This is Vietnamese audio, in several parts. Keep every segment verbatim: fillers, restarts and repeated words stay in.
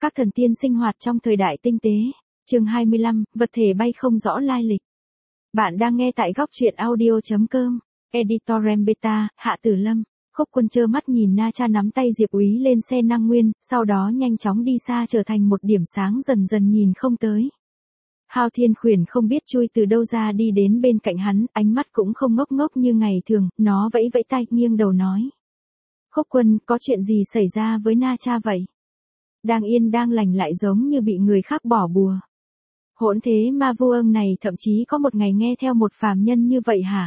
Các thần tiên sinh hoạt trong thời đại tinh tế. Chương hai mươi lăm, vật thể bay không rõ lai lịch. Bạn đang nghe tại góc truyện audio chấm com. Editorem Beta, Hạ Tử Lâm. Khúc Quân trơ mắt nhìn Na Cha nắm tay Diệp Úy lên xe năng nguyên, sau đó nhanh chóng đi xa trở thành một điểm sáng dần dần nhìn không tới. Hao Thiên Khuyển không biết chui từ đâu ra đi đến bên cạnh hắn, ánh mắt cũng không ngốc ngốc như ngày thường, nó vẫy vẫy tay nghiêng đầu nói. Khúc Quân, có chuyện gì xảy ra với Na Cha vậy? Đang yên đang lành lại giống như bị người khác bỏ bùa. Hỗn thế ma vô ương này thậm chí có một ngày nghe theo một phàm nhân như vậy hả?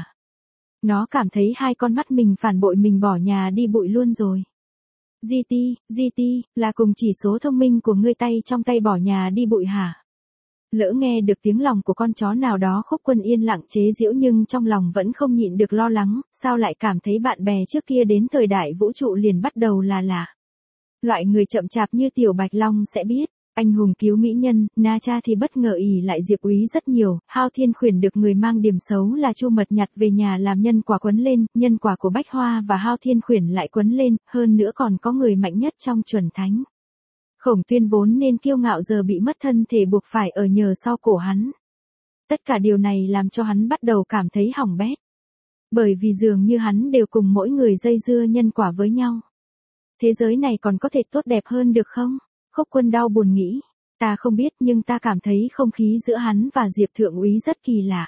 Nó cảm thấy hai con mắt mình phản bội mình bỏ nhà đi bụi luôn rồi. giê tê, giê tê, là cùng chỉ số thông minh của ngươi tay trong tay bỏ nhà đi bụi hả? Lỡ nghe được tiếng lòng của con chó nào đó. Khúc Quân yên lặng chế giễu nhưng trong lòng vẫn không nhịn được lo lắng, sao lại cảm thấy bạn bè trước kia đến thời đại vũ trụ liền bắt đầu là lạ. Loại người chậm chạp như Tiểu Bạch Long sẽ biết, anh hùng cứu mỹ nhân, Na Cha thì bất ngờ ỷ lại Diệp Úy rất nhiều, Hao Thiên Khuyển được người mang điểm xấu là Chu Mật nhặt về nhà làm nhân quả quấn lên, nhân quả của Bách Hoa và Hao Thiên Khuyển lại quấn lên, hơn nữa còn có người mạnh nhất trong chuẩn thánh. Khổng Tuyên vốn nên kiêu ngạo giờ bị mất thân thể buộc phải ở nhờ sau cổ hắn. Tất cả điều này làm cho hắn bắt đầu cảm thấy hỏng bét. Bởi vì dường như hắn đều cùng mỗi người dây dưa nhân quả với nhau. Thế giới này còn có thể tốt đẹp hơn được không? Khúc Quân đau buồn nghĩ. Ta không biết nhưng ta cảm thấy không khí giữa hắn và Diệp Thượng Úy rất kỳ lạ.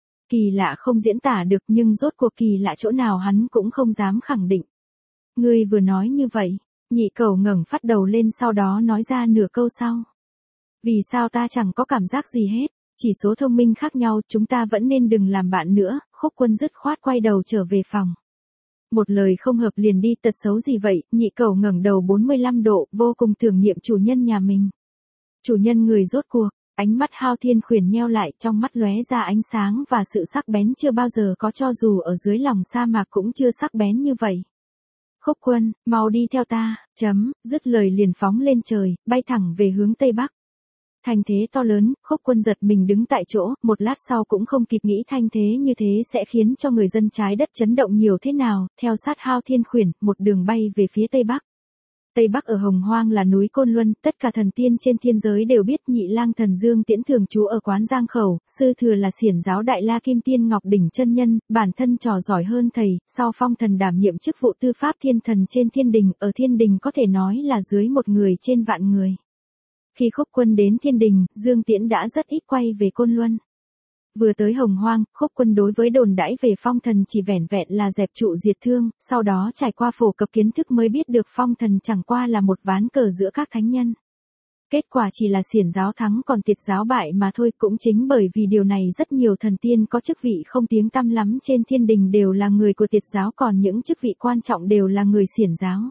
Kỳ lạ không diễn tả được nhưng rốt cuộc kỳ lạ chỗ nào hắn cũng không dám khẳng định. Ngươi vừa nói như vậy, Nhị Cẩu ngẩng phát đầu lên sau đó nói ra nửa câu sau. Vì sao ta chẳng có cảm giác gì hết, chỉ số thông minh khác nhau chúng ta vẫn nên đừng làm bạn nữa. Khúc Quân dứt khoát quay đầu trở về phòng. Một lời không hợp liền đi, tật xấu gì vậy? Nhị Cẩu ngẩng đầu bốn mươi lăm độ, vô cùng tưởng niệm chủ nhân nhà mình. Chủ nhân người rốt cuộc, ánh mắt Hao Thiên Khuyển nheo lại, trong mắt lóe ra ánh sáng và sự sắc bén chưa bao giờ có, cho dù ở dưới lòng sa mạc cũng chưa sắc bén như vậy. Khúc Quân, mau đi theo ta, chấm, dứt lời liền phóng lên trời, bay thẳng về hướng Tây Bắc. Thanh thế to lớn, Khúc Quân giật mình đứng tại chỗ, một lát sau cũng không kịp nghĩ thanh thế như thế sẽ khiến cho người dân trái đất chấn động nhiều thế nào, theo sát Hao Thiên Khuyển, một đường bay về phía Tây Bắc. Tây Bắc ở Hồng Hoang là núi Côn Luân, tất cả thần tiên trên thiên giới đều biết Nhị Lang Thần Dương Tiễn thường trú ở quán Giang Khẩu, sư thừa là Xiển giáo Đại La Kim Tiên Ngọc Đỉnh chân nhân, bản thân trò giỏi hơn thầy, sau phong thần đảm nhiệm chức vụ tư pháp thiên thần trên thiên đình, ở thiên đình có thể nói là dưới một người trên vạn người. Khi Khúc Quân đến thiên đình, Dương Tiễn đã rất ít quay về Côn Luân. Vừa tới Hồng Hoang, Khúc Quân đối với đồn đãi về phong thần chỉ vẻn vẹn là dẹp trụ diệt thương, sau đó trải qua phổ cập kiến thức mới biết được phong thần chẳng qua là một ván cờ giữa các thánh nhân. Kết quả chỉ là Xiển giáo thắng còn Tiệt giáo bại mà thôi, cũng chính bởi vì điều này rất nhiều thần tiên có chức vị không tiếng tăm lắm trên thiên đình đều là người của Tiệt giáo, còn những chức vị quan trọng đều là người Xiển giáo.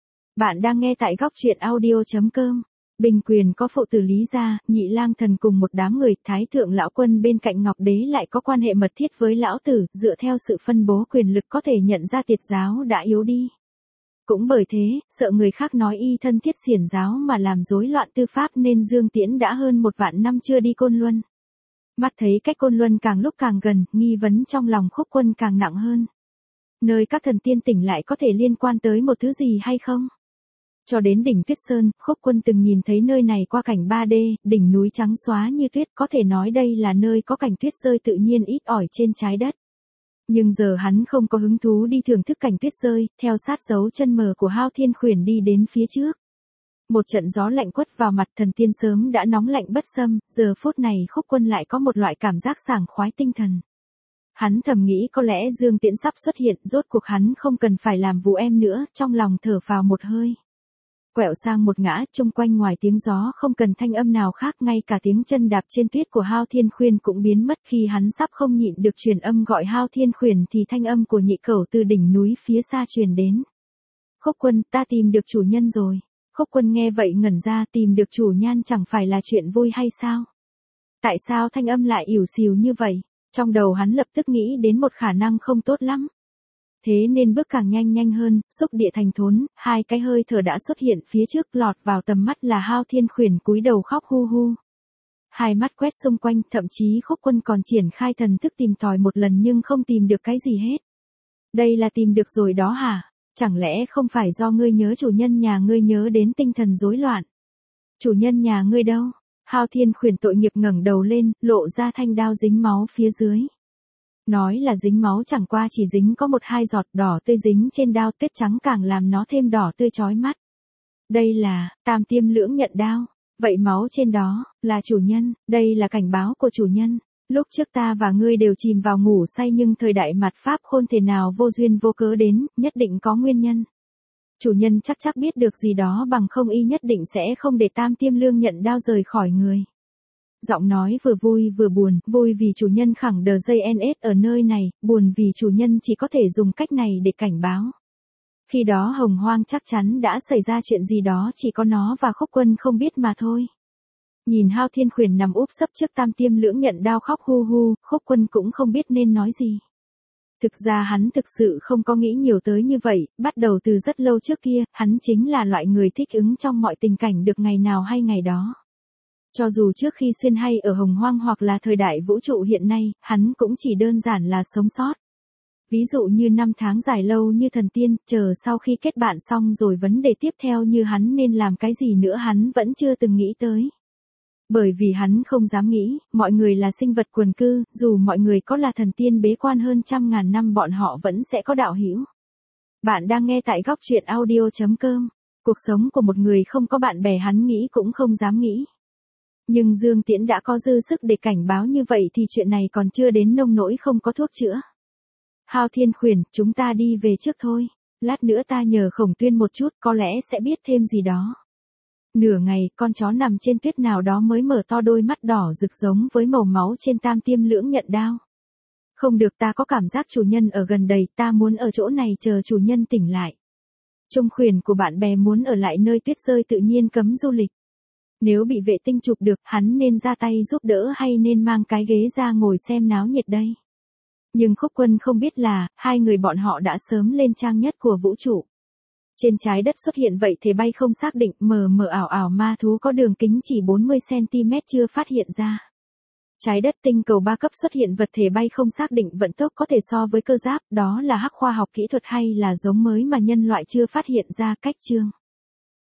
Bạn đang nghe tại góc truyện audio chấm com. Bình quyền có phụ tử Lý gia, Nhị Lang Thần cùng một đám người, Thái thượng lão quân bên cạnh Ngọc Đế lại có quan hệ mật thiết với lão tử, dựa theo sự phân bố quyền lực có thể nhận ra Tiệt giáo đã yếu đi. Cũng bởi thế, sợ người khác nói y thân thiết Xiển giáo mà làm rối loạn tư pháp nên Dương Tiễn đã hơn một vạn năm chưa đi Côn Luân. Mắt thấy cách Côn Luân càng lúc càng gần, nghi vấn trong lòng Khúc Quân càng nặng hơn. Nơi các thần tiên tỉnh lại có thể liên quan tới một thứ gì hay không? Cho đến đỉnh Tuyết Sơn, Khúc Quân từng nhìn thấy nơi này qua cảnh ba D, đỉnh núi trắng xóa như tuyết, có thể nói đây là nơi có cảnh tuyết rơi tự nhiên ít ỏi trên trái đất. Nhưng giờ hắn không có hứng thú đi thưởng thức cảnh tuyết rơi, theo sát dấu chân mờ của Hao Thiên Khuyển đi đến phía trước. Một trận gió lạnh quất vào mặt, thần tiên sớm đã nóng lạnh bất xâm, giờ phút này Khúc Quân lại có một loại cảm giác sảng khoái tinh thần. Hắn thầm nghĩ có lẽ Dương Tiễn sắp xuất hiện, rốt cuộc hắn không cần phải làm vụ em nữa, trong lòng thở phào một hơi. Quẹo sang một ngã, chung quanh ngoài tiếng gió không cần thanh âm nào khác, ngay cả tiếng chân đạp trên tuyết của Hao Thiên Khuyển cũng biến mất. Khi hắn sắp không nhịn được truyền âm gọi Hao Thiên Khuyển thì thanh âm của Nhị Cẩu từ đỉnh núi phía xa truyền đến. Khúc Quân, ta tìm được chủ nhân rồi. Khúc Quân nghe vậy ngẩn ra, tìm được chủ nhân chẳng phải là chuyện vui hay sao? Tại sao thanh âm lại ỉu xìu như vậy? Trong đầu hắn lập tức nghĩ đến một khả năng không tốt lắm. Thế nên bước càng nhanh nhanh hơn, xúc địa thành thốn, hai cái hơi thở đã xuất hiện phía trước, lọt vào tầm mắt là Hao Thiên Khuyển cúi đầu khóc hu hu. Hai mắt quét xung quanh, thậm chí Khúc Quân còn triển khai thần thức tìm tòi một lần nhưng không tìm được cái gì hết. Đây là tìm được rồi đó hả? Chẳng lẽ không phải do ngươi nhớ chủ nhân nhà ngươi nhớ đến tinh thần rối loạn? Chủ nhân nhà ngươi đâu? Hao Thiên Khuyển tội nghiệp ngẩng đầu lên, lộ ra thanh đao dính máu phía dưới. Nói là dính máu chẳng qua chỉ dính có một hai giọt đỏ tươi dính trên đao, tuyết trắng càng làm nó thêm đỏ tươi chói mắt. Đây là, Tam Tiêm Lưỡng Nhận Đao. Vậy máu trên đó, là chủ nhân, đây là cảnh báo của chủ nhân. Lúc trước ta và ngươi đều chìm vào ngủ say nhưng thời đại mặt pháp khôn thể nào vô duyên vô cớ đến, nhất định có nguyên nhân. Chủ nhân chắc chắc biết được gì đó bằng không y nhất định sẽ không để Tam Tiêm Lưỡng Nhận Đao rời khỏi người. Giọng nói vừa vui vừa buồn, vui vì chủ nhân khẳng đờ dây en ét ở nơi này, buồn vì chủ nhân chỉ có thể dùng cách này để cảnh báo. Khi đó Hồng Hoang chắc chắn đã xảy ra chuyện gì đó chỉ có nó và Khúc Quân không biết mà thôi. Nhìn Hao Thiên Khuyển nằm úp sấp trước Tam Tiêm Lưỡng Nhận Đao khóc hu hu, Khúc Quân cũng không biết nên nói gì. Thực ra hắn thực sự không có nghĩ nhiều tới như vậy, bắt đầu từ rất lâu trước kia, hắn chính là loại người thích ứng trong mọi tình cảnh được ngày nào hay ngày đó. Cho dù trước khi xuyên hay ở Hồng Hoang hoặc là thời đại vũ trụ hiện nay, hắn cũng chỉ đơn giản là sống sót. Ví dụ như năm tháng dài lâu như thần tiên, chờ sau khi kết bạn xong rồi vấn đề tiếp theo như hắn nên làm cái gì nữa hắn vẫn chưa từng nghĩ tới. Bởi vì hắn không dám nghĩ, mọi người là sinh vật quần cư, dù mọi người có là thần tiên bế quan hơn trăm ngàn năm bọn họ vẫn sẽ có đạo hữu. Bạn đang nghe tại góc truyện audio chấm com. Cuộc sống của một người không có bạn bè hắn nghĩ cũng không dám nghĩ. Nhưng Dương Tiễn đã có dư sức để cảnh báo như vậy thì chuyện này còn chưa đến nông nỗi không có thuốc chữa. Hao Thiên Khuyển, chúng ta đi về trước thôi. Lát nữa ta nhờ Khổng Tuyên một chút có lẽ sẽ biết thêm gì đó. Nửa ngày, con chó nằm trên tuyết nào đó mới mở to đôi mắt đỏ rực giống với màu máu trên Tam Tiêm Lưỡng Nhận Đao. Không được, ta có cảm giác chủ nhân ở gần đây, ta muốn ở chỗ này chờ chủ nhân tỉnh lại. Trung Khuyển của bạn bè muốn ở lại nơi tuyết rơi tự nhiên cấm du lịch. Nếu bị vệ tinh chụp được, hắn nên ra tay giúp đỡ hay nên mang cái ghế ra ngồi xem náo nhiệt đây. Nhưng Khúc Quân không biết là, hai người bọn họ đã sớm lên trang nhất của vũ trụ. Trên trái đất xuất hiện vậy thể bay không xác định, mờ mờ ảo ảo ma thú có đường kính chỉ bốn mươi xăng ti mét chưa phát hiện ra. Trái đất tinh cầu ba cấp xuất hiện vật thể bay không xác định vận tốc có thể so với cơ giáp, đó là hắc khoa học kỹ thuật hay là giống mới mà nhân loại chưa phát hiện ra. Cách chương